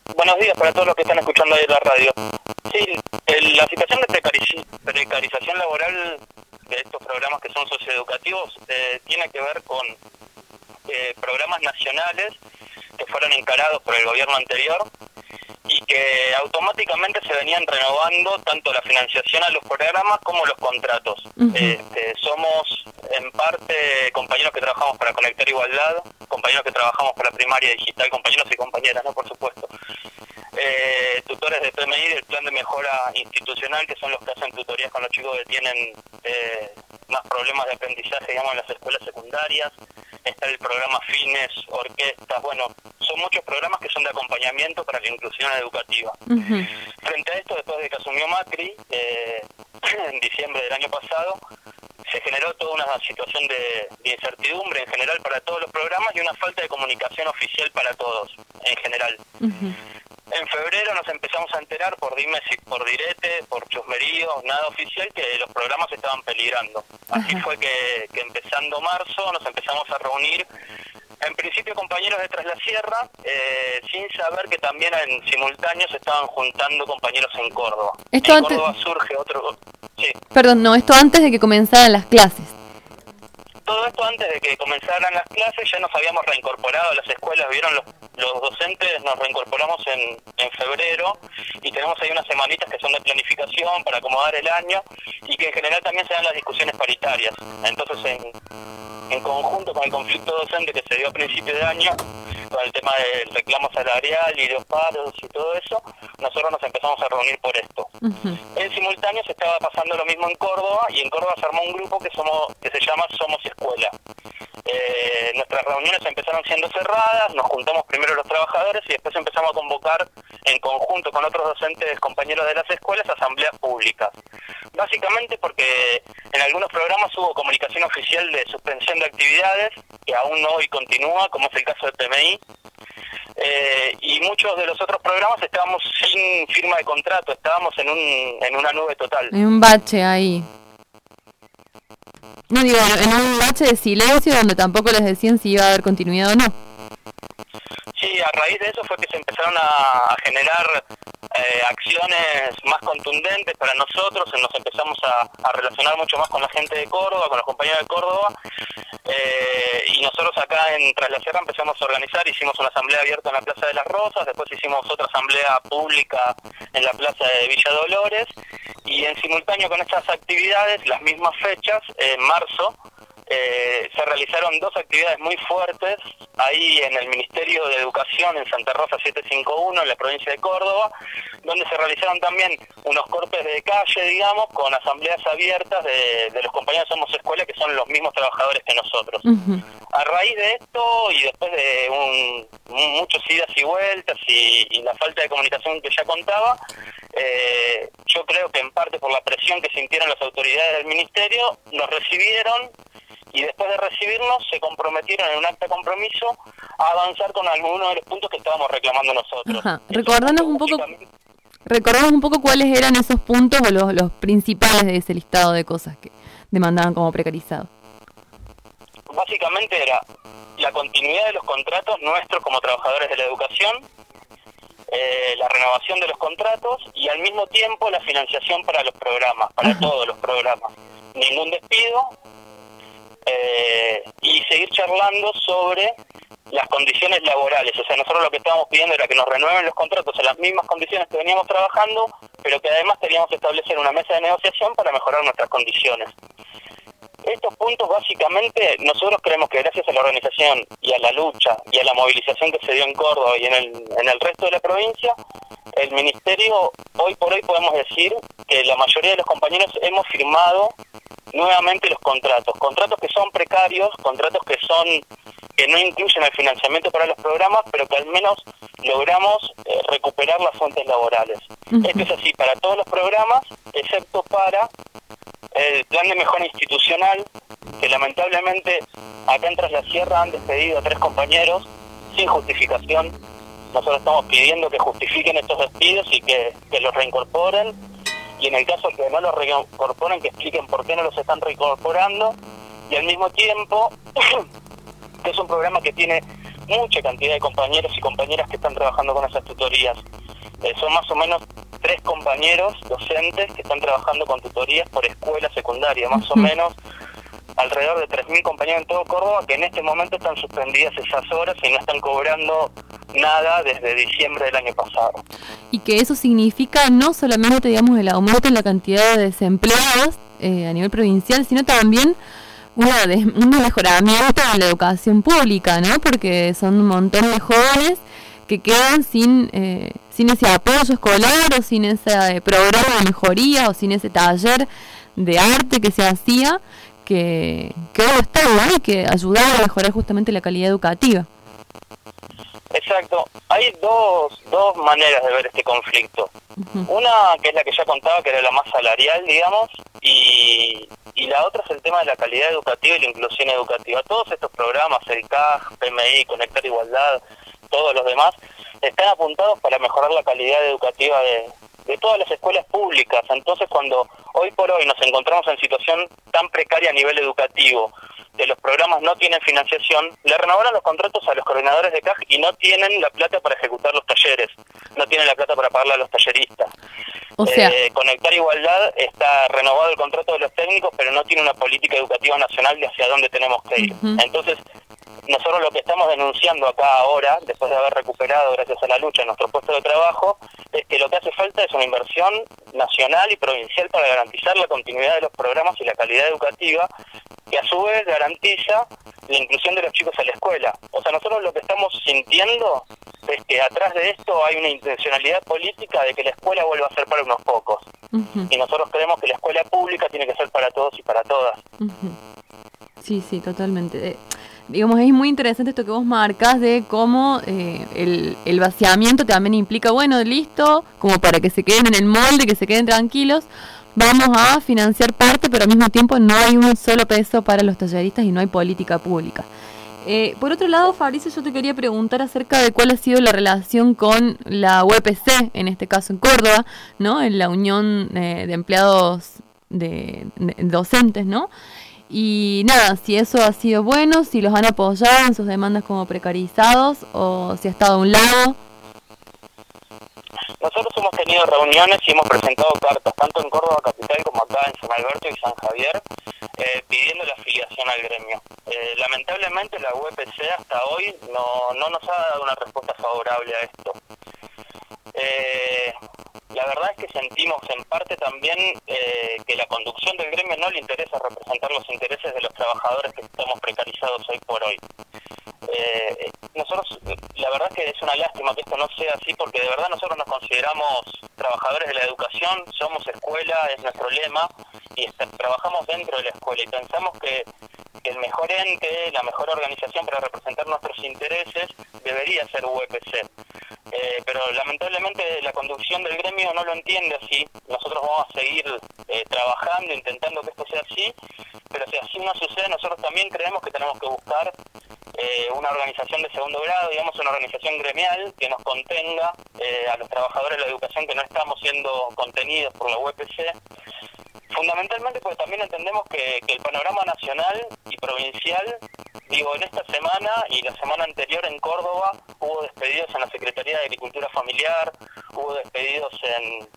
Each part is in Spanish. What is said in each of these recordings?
Buenos días para todos los que están escuchando ahí en la radio. Sí, la situación de precarización laboral de estos programas que son socioeducativos tiene que ver con programas nacionales que fueron encarados por el gobierno anterior y que automáticamente se venían renovando tanto la financiación a los programas como los contratos. Somos en parte compañeros que trabajamos para Conectar Igualdad, compañeros que trabajamos para Primaria Digital, compañeros y compañeras, ¿no? Por supuesto. Tutores de PMI del Plan de Mejora Institucional, que son los que hacen tutorías con los chicos que tienen más problemas de aprendizaje, digamos, en las escuelas secundarias. Está el programa Fines, Orquestas, bueno, son muchos programas que son de acompañamiento para la inclusión educativa. Frente a esto, después de que asumió Macri, en diciembre del año pasado, se generó toda una situación de incertidumbre en general para todos los programas y una falta de comunicación oficial para todos, en general. En febrero nos empezamos a enterar por dimes y por diretes, por chusmeríos, nada oficial, que los programas estaban peligrando. Así fue que empezando marzo nos empezamos a reunir, en principio compañeros de Tras la Sierra, sin saber que también en simultáneo se estaban juntando compañeros en Córdoba. Córdoba surge otro... Sí. Perdón, no, esto antes de que comenzaran las clases. Todo esto antes de que comenzaran las clases, ya nos habíamos reincorporado a las escuelas, vieron los docentes, nos reincorporamos en febrero y tenemos ahí unas semanitas que son de planificación para acomodar el año y que en general también se dan las discusiones paritarias. Entonces en conjunto con el conflicto docente que se dio a principio de año, con el tema del reclamo salarial y los paros y todo eso, nosotros nos empezamos a reunir por esto. En simultáneo se estaba pasando lo mismo en Córdoba y en Córdoba se armó un grupo que se llama Somos Escuela. Nuestras reuniones empezaron siendo cerradas, nos juntamos primero los trabajadores y después empezamos a convocar en conjunto con otros docentes compañeros de las escuelas asambleas públicas. Básicamente porque en algunos programas hubo comunicación oficial de suspensión de actividades, que aún hoy continúa, como es el caso del PMI, y muchos de los otros programas estábamos sin firma de contrato, estábamos en una nube total. En un bache ahí. No digo, en un bache de silencio donde tampoco les decían si iba a haber continuidad o no. Sí, a raíz de eso fue que se empezaron a generar acciones más contundentes para nosotros, nos empezamos a relacionar mucho más con la gente de Córdoba, con los compañeros de Córdoba, y nosotros acá en Tras la Sierra empezamos a organizar, hicimos una asamblea abierta en la Plaza de las Rosas, después hicimos otra asamblea pública en la Plaza de Villa Dolores, y en simultáneo con estas actividades, las mismas fechas, en marzo, se realizaron dos actividades muy fuertes ahí en el Ministerio de Educación en Santa Rosa 751 en la provincia de Córdoba, donde se realizaron también unos cortes de calle, digamos, con asambleas abiertas de los compañeros de Somos Escuela, que son los mismos trabajadores que nosotros. A raíz de esto y después de muchos idas y vueltas y la falta de comunicación que ya contaba, yo creo que en parte por la presión que sintieron las autoridades del ministerio, nos recibieron y después de recibirnos se comprometieron en un acta de compromiso a avanzar con algunos de los puntos que estábamos reclamando nosotros. Recordanos un poco cuáles eran esos puntos o los principales de ese listado de cosas que demandaban como precarizado. Básicamente era la continuidad de los contratos nuestros como trabajadores de la educación, la renovación de los contratos y al mismo tiempo la financiación para los programas, para todos los programas. Ningún despido, y seguir charlando sobre las condiciones laborales. O sea, nosotros lo que estábamos pidiendo era que nos renueven los contratos en las mismas condiciones que veníamos trabajando, pero que además teníamos que establecer una mesa de negociación para mejorar nuestras condiciones. Estos puntos básicamente nosotros creemos que gracias a la organización y a la lucha y a la movilización que se dio en Córdoba y en el resto de la provincia, el ministerio hoy por hoy podemos decir que la mayoría de los compañeros hemos firmado nuevamente los contratos que son precarios, contratos que no incluyen el financiamiento para los programas, pero que al menos logramos recuperar las fuentes laborales. Esto es así para todos los programas, excepto para el Plan de Mejora Institucional, que lamentablemente acá en Tras la Sierra han despedido a 3 compañeros sin justificación. Nosotros estamos pidiendo que justifiquen estos despidos y que los reincorporen, y en el caso que no los reincorporen, que expliquen por qué no los están reincorporando, y al mismo tiempo que es un programa que tiene mucha cantidad de compañeros y compañeras que están trabajando con esas tutorías. Son más o menos 3 compañeros docentes que están trabajando con tutorías por escuela secundaria, más o menos alrededor de 3.000 compañeros en todo Córdoba que en este momento están suspendidas esas horas y no están cobrando nada desde diciembre del año pasado. Y que eso significa no solamente, digamos, el aumento en la cantidad de desempleados a nivel provincial, sino también un mejoramiento en la educación pública, ¿no? Porque son un montón de jóvenes que quedan sin ese apoyo escolar o sin ese programa de mejoría o sin ese taller de arte que se hacía, que ahora está, ¿no? Y que ayudaba a mejorar justamente la calidad educativa. Exacto. Hay dos maneras de ver este conflicto. Una que es la que ya contaba, que era la más salarial, digamos, y la otra es el tema de la calidad educativa y la inclusión educativa. Todos estos programas, el CAG, PMI, Conectar Igualdad, todos los demás, están apuntados para mejorar la calidad educativa de todas las escuelas públicas. Entonces, cuando hoy por hoy nos encontramos en situación tan precaria a nivel educativo, que los programas no tienen financiación, le renovaron los contratos a los coordinadores de CAG y no tienen la plata para ejecutar los talleres, no tienen la plata para pagarle a los talleristas. O sea, Conectar Igualdad está renovado el contrato de los técnicos, pero no tiene una política educativa nacional de hacia dónde tenemos que ir. Entonces, nosotros lo que estamos denunciando acá ahora, después de haber recuperado, gracias a la lucha, nuestro puesto de trabajo, es que lo que hace falta es una inversión nacional y provincial para garantizar la continuidad de los programas y la calidad educativa, que a su vez garantiza la inclusión de los chicos a la escuela. O sea, nosotros lo que estamos sintiendo es que atrás de esto hay una intencionalidad política de que la escuela vuelva a ser para unos pocos. Y nosotros creemos que la escuela pública tiene que ser para todos y para todas. Sí, totalmente. Digamos, es muy interesante esto que vos marcas de cómo el vaciamiento también implica, bueno, listo, como para que se queden en el molde, que se queden tranquilos, vamos a financiar parte, pero al mismo tiempo no hay un solo peso para los talleristas y no hay política pública. Por otro lado, Fabricio, yo te quería preguntar acerca de cuál ha sido la relación con la UPC, en este caso en Córdoba, ¿no? En la Unión de Empleados de Docentes, ¿no? Y nada, si eso ha sido bueno, si los han apoyado en sus demandas como precarizados o si ha estado a un lado. Nosotros hemos tenido reuniones y hemos presentado cartas, tanto en Córdoba Capital como acá en San Alberto y San Javier, pidiendo la afiliación al gremio. Lamentablemente la UPC hasta hoy no nos ha dado una respuesta favorable a esto. La verdad es que sentimos en parte también que la conducción del gremio no le interesa representar los intereses de los trabajadores que estamos precarizados hoy por hoy. Nosotros, la verdad es que es una lástima que esto no sea así, porque de verdad nosotros nos consideramos trabajadores de la educación, somos escuela, es nuestro lema, y trabajamos dentro de la escuela, y pensamos que el mejor ente, la mejor organización para representar nuestros intereses debería ser UPC. Pero lamentablemente la conducción del gremio no lo entiende así. Nosotros vamos a seguir trabajando, intentando que esto sea así, pero si así no sucede, nosotros también creemos que tenemos que buscar una organización de segundo grado, digamos una organización gremial que nos contenga a los trabajadores de la educación que no estamos siendo contenidos por la UPC. Fundamentalmente porque también entendemos que el panorama nacional y provincial, en esta semana y la semana anterior en Córdoba hubo despedidos en la Secretaría de Agricultura Familiar, hubo despedidos en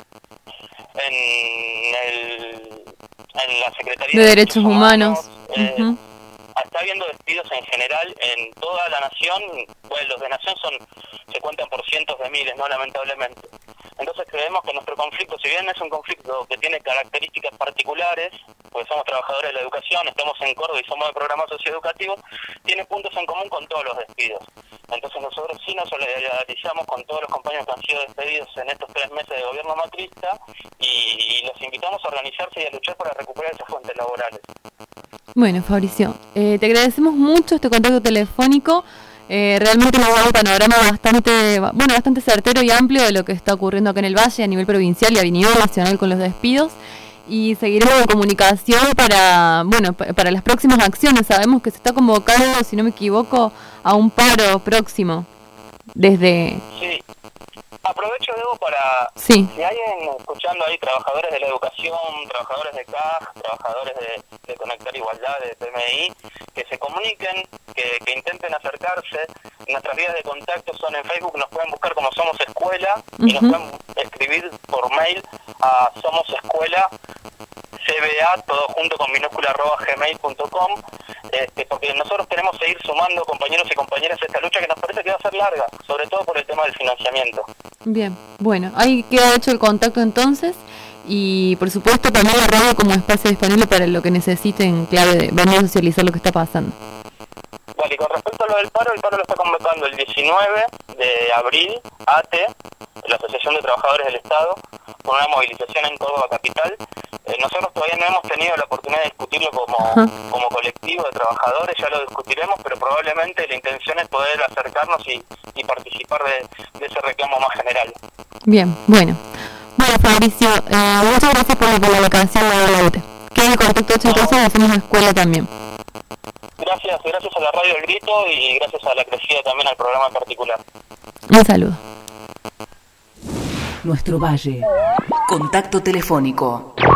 la Secretaría de Derechos Humanos. Está habiendo despidos en general en toda la nación. Bueno, los de nación se cuentan por cientos de miles, ¿no? Lamentablemente. Entonces creemos que nuestro conflicto, si bien es un conflicto que tiene características particulares, porque somos trabajadores de la educación, estamos en Córdoba y somos de programa socioeducativo, tiene puntos en común con todos los despidos. Entonces nosotros sí nos solidarizamos con todos los compañeros que han sido despedidos en estos 3 meses de gobierno macrista y los invitamos a organizarse y a luchar para recuperar esas fuentes laborales. Bueno, Fabricio, te agradecemos mucho este contacto telefónico. Realmente nos da un panorama bastante certero y amplio de lo que está ocurriendo acá en el Valle a nivel provincial y a nivel nacional con los despidos, y seguiremos en comunicación para las próximas acciones. Sabemos que se está convocando, si no me equivoco, a un paro próximo desde... Sí. Aprovecho, Debo, para... Sí. Si alguien escucha escuchando ahí trabajadores de la educación, trabajadores de CAG, trabajadores de Conectar Igualdad, de PMI, que se comuniquen, que intenten acercarse. Nuestras vías de contacto son en Facebook, nos pueden buscar como Somos Escuela, y nos pueden escribir por mail a somosescuela.cba, todo junto con minúscula @gmail.com, porque nosotros queremos seguir sumando compañeros y compañeras a esta lucha que nos parece que va a ser larga, sobre todo por el tema del financiamiento. Bien, bueno, ahí queda hecho el contacto entonces, y por supuesto también la radio como espacio disponible para lo que necesiten, clave de venir a socializar lo que está pasando. Vale, y con respecto a lo del paro, el paro lo está convocando el 19 de abril, ATE, la Asociación de Trabajadores del Estado, con una movilización en Córdoba Capital. Nosotros todavía no hemos tenido la oportunidad de discutirlo como colectivo de trabajadores, ya lo discutiremos, pero probablemente la intención es poder acercarnos y participar de ese reclamo más general. Bien, bueno. Bueno, Fabricio, muchas gracias por la colaboración de la UTE. Queda en contacto hecho entonces, hacemos una escuela también. Gracias a la radio El Grito y gracias a la Crecida también al programa en particular. Un saludo. Nuestro Valle. Contacto telefónico